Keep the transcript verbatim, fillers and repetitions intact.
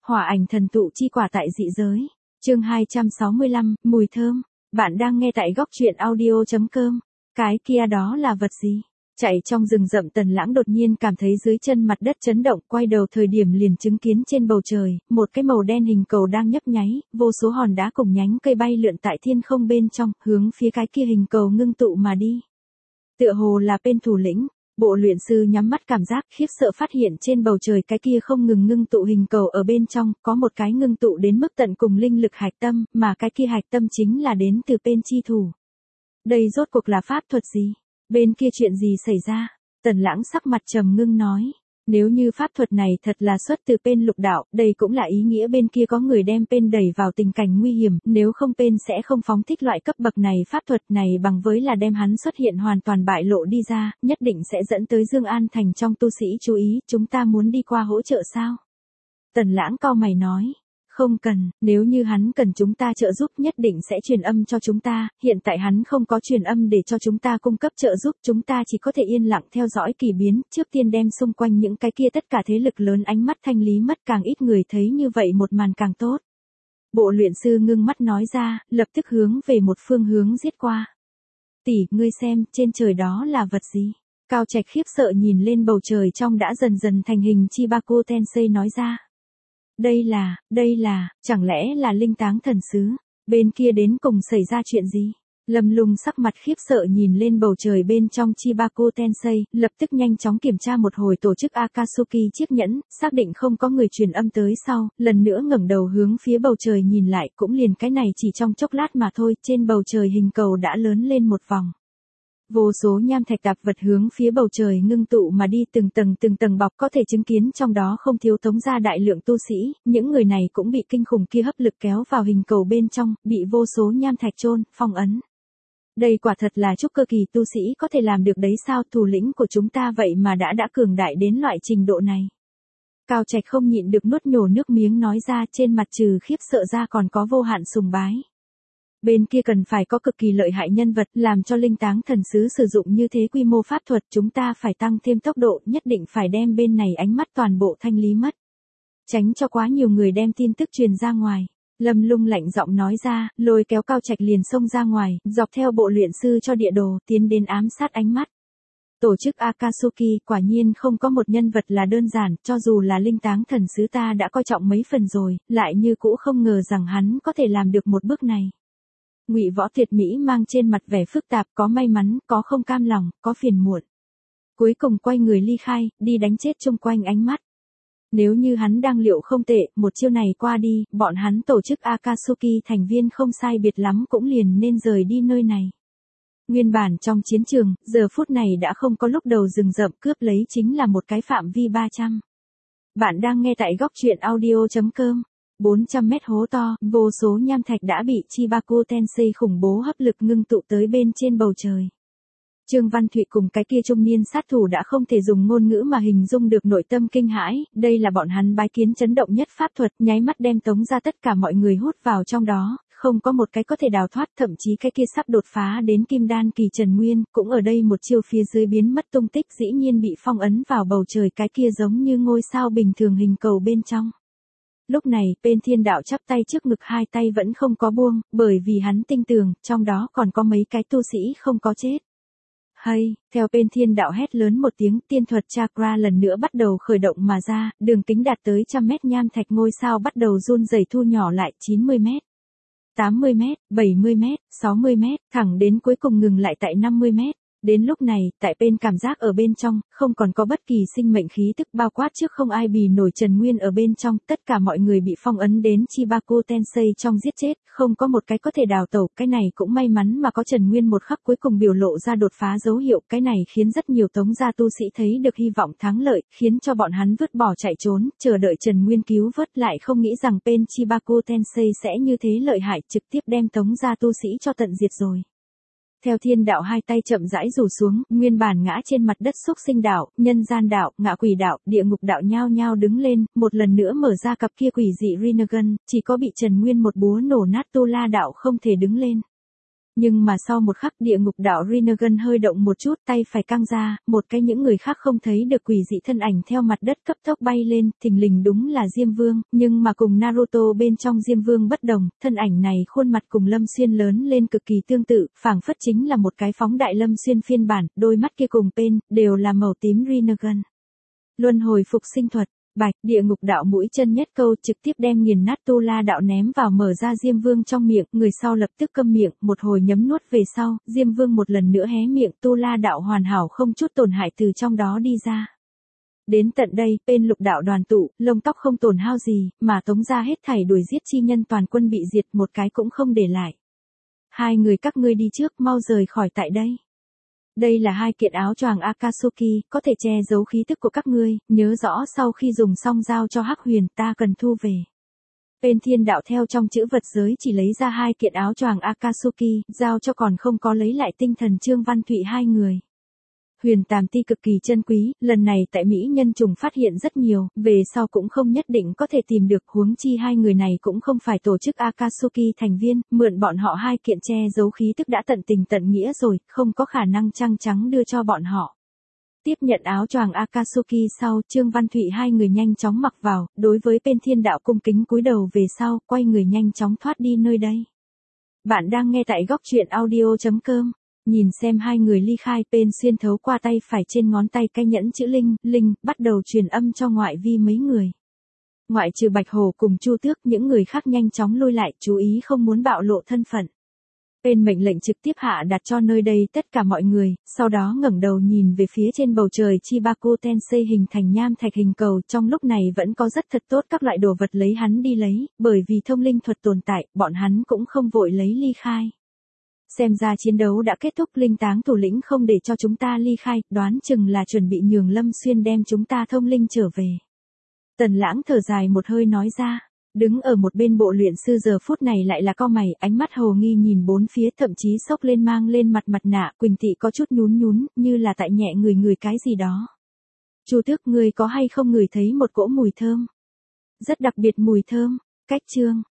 Hỏa ảnh thần tụ chi quả tại dị giới. Chương hai trăm sáu mươi lăm, mùi thơm. Bạn đang nghe tại góc truyện audio chấm com. Cái kia đó là vật gì? Chạy trong rừng rậm Tần Lãng đột nhiên cảm thấy dưới chân mặt đất chấn động, quay đầu thời điểm liền chứng kiến trên bầu trời, một cái màu đen hình cầu đang nhấp nháy, vô số hòn đá cùng nhánh cây bay lượn tại thiên không bên trong, hướng phía cái kia hình cầu ngưng tụ mà đi. Tựa hồ là bên thủ lĩnh. Bộ luyện sư nhắm mắt cảm giác, khiếp sợ phát hiện trên bầu trời cái kia không ngừng ngưng tụ hình cầu ở bên trong, có một cái ngưng tụ đến mức tận cùng linh lực hạch tâm, mà cái kia hạch tâm chính là đến từ bên chi thủ. Đây rốt cuộc là pháp thuật gì? Bên kia chuyện gì xảy ra? Tần Lãng sắc mặt trầm ngưng nói. Nếu như pháp thuật này thật là xuất từ bên lục đạo, đây cũng là ý nghĩa bên kia có người đem bên đẩy vào tình cảnh nguy hiểm, nếu không bên sẽ không phóng thích loại cấp bậc này pháp thuật này bằng với là đem hắn xuất hiện hoàn toàn bại lộ đi ra, nhất định sẽ dẫn tới Dương An Thành trong tu sĩ chú ý, chúng ta muốn đi qua hỗ trợ sao? Tần Lãng cau mày nói. Không cần, nếu như hắn cần chúng ta trợ giúp nhất định sẽ truyền âm cho chúng ta, hiện tại hắn không có truyền âm để cho chúng ta cung cấp trợ giúp, chúng ta chỉ có thể yên lặng theo dõi kỳ biến, trước tiên đem xung quanh những cái kia tất cả thế lực lớn ánh mắt thanh lý mất, càng ít người thấy như vậy một màn càng tốt. Bộ luyện sư ngưng mắt nói ra, lập tức hướng về một phương hướng giết qua. Tỷ, ngươi xem, trên trời đó là vật gì? Cao Trạch khiếp sợ nhìn lên bầu trời trong đã dần dần thành hình Chibaku Tensei nói ra. Đây là, đây là, chẳng lẽ là linh táng thần sứ? Bên kia đến cùng xảy ra chuyện gì? Lâm Lung sắc mặt khiếp sợ nhìn lên bầu trời bên trong Chibaku Tensei, lập tức nhanh chóng kiểm tra một hồi tổ chức Akatsuki chiếc nhẫn, xác định không có người truyền âm tới sau, lần nữa ngẩng đầu hướng phía bầu trời nhìn lại, cũng liền cái này chỉ trong chốc lát mà thôi, trên bầu trời hình cầu đã lớn lên một vòng. Vô số nham thạch tạp vật hướng phía bầu trời ngưng tụ mà đi từng tầng từng tầng bọc, có thể chứng kiến trong đó không thiếu tống ra đại lượng tu sĩ, những người này cũng bị kinh khủng kia hấp lực kéo vào hình cầu bên trong, bị vô số nham thạch chôn, phong ấn. Đây quả thật là trúc cơ kỳ tu sĩ có thể làm được đấy sao, thủ lĩnh của chúng ta vậy mà đã đã cường đại đến loại trình độ này. Cao Trạch không nhịn được nuốt nhổ nước miếng nói ra, trên mặt trừ khiếp sợ ra còn có vô hạn sùng bái. Bên kia cần phải có cực kỳ lợi hại nhân vật làm cho linh táng thần sứ sử dụng như thế quy mô pháp thuật, chúng ta phải tăng thêm tốc độ, nhất định phải đem bên này ánh mắt toàn bộ thanh lý mất. Tránh cho quá nhiều người đem tin tức truyền ra ngoài. Lâm Lung lạnh giọng nói ra, lôi kéo Cao Trạch liền xông ra ngoài, dọc theo bộ luyện sư cho địa đồ, tiến đến ám sát ánh mắt. Tổ chức Akatsuki quả nhiên không có một nhân vật là đơn giản, cho dù là linh táng thần sứ ta đã coi trọng mấy phần rồi, lại như cũ không ngờ rằng hắn có thể làm được một bước này. Ngụy Võ Tuyệt Mỹ mang trên mặt vẻ phức tạp, có may mắn, có không cam lòng, có phiền muộn. Cuối cùng quay người ly khai, đi đánh chết chung quanh ánh mắt. Nếu như hắn đang liệu không tệ, một chiêu này qua đi, bọn hắn tổ chức Akatsuki thành viên không sai biệt lắm cũng liền nên rời đi nơi này. Nguyên bản trong chiến trường, giờ phút này đã không có lúc đầu rừng rậm, cướp lấy chính là một cái phạm vi ba trăm. Bạn đang nghe tại góc truyện audio chấm com. bốn trăm mét hố to, vô số nham thạch đã bị Chibaku Tensei khủng bố hấp lực ngưng tụ tới bên trên bầu trời. Trương Văn Thụy cùng cái kia trung niên sát thủ đã không thể dùng ngôn ngữ mà hình dung được nội tâm kinh hãi, đây là bọn hắn bái kiến chấn động nhất pháp thuật, nháy mắt đem tống ra tất cả mọi người hút vào trong đó, không có một cái có thể đào thoát, thậm chí cái kia sắp đột phá đến kim đan kỳ Trần Nguyên, cũng ở đây một chiêu phía dưới biến mất tung tích, dĩ nhiên bị phong ấn vào bầu trời cái kia giống như ngôi sao bình thường hình cầu bên trong. Lúc này, bên thiên đạo chắp tay trước ngực, hai tay vẫn không có buông, bởi vì hắn tin tưởng, trong đó còn có mấy cái tu sĩ không có chết. Hay, theo bên thiên đạo hét lớn một tiếng, tiên thuật chakra lần nữa bắt đầu khởi động mà ra, đường kính đạt tới trăm mét nham thạch ngôi sao bắt đầu run rẩy thu nhỏ lại chín mươi mét, tám mươi mét, bảy mươi mét, sáu mươi mét, thẳng đến cuối cùng ngừng lại tại năm mươi mét. Đến lúc này, tại bên cảm giác ở bên trong, không còn có bất kỳ sinh mệnh khí tức, bao quát trước không ai bì nổi Trần Nguyên ở bên trong, tất cả mọi người bị phong ấn đến Chibaku Tensei trong giết chết, không có một cái có thể đào tẩu, cái này cũng may mắn mà có Trần Nguyên một khắc cuối cùng biểu lộ ra đột phá dấu hiệu, cái này khiến rất nhiều tống gia tu sĩ thấy được hy vọng thắng lợi, khiến cho bọn hắn vứt bỏ chạy trốn, chờ đợi Trần Nguyên cứu vớt, lại không nghĩ rằng bên Chibaku Tensei sẽ như thế lợi hại, trực tiếp đem tống gia tu sĩ cho tận diệt rồi. Theo thiên đạo hai tay chậm rãi rủ xuống, nguyên bản ngã trên mặt đất xúc sinh đạo, nhân gian đạo, ngạ quỷ đạo, địa ngục đạo nhao nhao đứng lên, một lần nữa mở ra cặp kia quỷ dị Rinnegan, chỉ có bị Trần Nguyên một búa nổ nát Tu La đạo không thể đứng lên. Nhưng mà sau một khắc địa ngục đạo Rinnegan hơi động một chút, tay phải căng ra, một cái những người khác không thấy được quỷ dị thân ảnh theo mặt đất cấp tốc bay lên, thình lình đúng là Diêm Vương, nhưng mà cùng Naruto bên trong Diêm Vương bất đồng, thân ảnh này khuôn mặt cùng Lâm Xuyên lớn lên cực kỳ tương tự, phảng phất chính là một cái phóng đại Lâm Xuyên phiên bản, đôi mắt kia cùng tên, đều là màu tím Rinnegan. Luân hồi phục sinh thuật. Bạch, địa ngục đạo mũi chân nhất câu trực tiếp đem nghiền nát tu la đạo ném vào mở ra Diêm Vương trong miệng, người sau lập tức câm miệng, một hồi nhấm nuốt về sau, Diêm Vương một lần nữa hé miệng, tu la đạo hoàn hảo không chút tổn hại từ trong đó đi ra. Đến tận đây, bên lục đạo đoàn tụ, lông tóc không tổn hao gì, mà tống ra hết thảy đuổi giết chi nhân toàn quân bị diệt một cái cũng không để lại. Hai người các ngươi đi trước, mau rời khỏi tại đây. Đây là hai kiện áo choàng Akatsuki, có thể che giấu khí tức của các ngươi, nhớ rõ sau khi dùng xong giao cho Hắc Huyền, ta cần thu về. Bên Thiên Đạo theo trong chữ vật giới chỉ lấy ra hai kiện áo choàng Akatsuki, giao cho còn không có lấy lại tinh thần Trương Văn Thụy hai người. Huyền Tàm Ti cực kỳ chân quý, lần này tại Mỹ nhân trùng phát hiện rất nhiều, về sau cũng không nhất định có thể tìm được, huống chi hai người này cũng không phải tổ chức Akatsuki thành viên, mượn bọn họ hai kiện che giấu khí tức đã tận tình tận nghĩa rồi, không có khả năng trăng trắng đưa cho bọn họ. Tiếp nhận áo choàng Akatsuki sau, Trương Văn Thụy hai người nhanh chóng mặc vào, đối với bên Thiên Đạo cung kính cúi đầu về sau, quay người nhanh chóng thoát đi nơi đây. Bạn đang nghe tại góc truyện audio chấm com. Nhìn xem hai người ly khai, Bên xuyên thấu qua tay phải trên ngón tay cái nhẫn chữ linh, linh, bắt đầu truyền âm cho ngoại vi mấy người. Ngoại trừ Bạch Hổ cùng Chu Tước, những người khác nhanh chóng lui lại, chú ý không muốn bạo lộ thân phận. Bên mệnh lệnh trực tiếp hạ đặt cho nơi đây tất cả mọi người, sau đó ngẩng đầu nhìn về phía trên bầu trời Chibaku Tensei hình thành nham thạch hình cầu, trong lúc này vẫn có rất thật tốt các loại đồ vật lấy hắn đi lấy, bởi vì thông linh thuật tồn tại, bọn hắn cũng không vội lấy ly khai. Xem ra chiến đấu đã kết thúc, linh táng thủ lĩnh không để cho chúng ta ly khai, đoán chừng là chuẩn bị nhường Lâm Xuyên đem chúng ta thông linh trở về. Tần Lãng thở dài một hơi nói ra, đứng ở một bên bộ luyện sư giờ phút này lại là cau mày, ánh mắt hồ nghi nhìn bốn phía, thậm chí xốc lên mang lên mặt mặt nạ, Quỳnh Tị có chút nhún nhún, như là tại nhẹ người người cái gì đó. Chu Tước, ngươi có hay không ngửi thấy một cỗ mùi thơm? Rất đặc biệt mùi thơm, cách chương.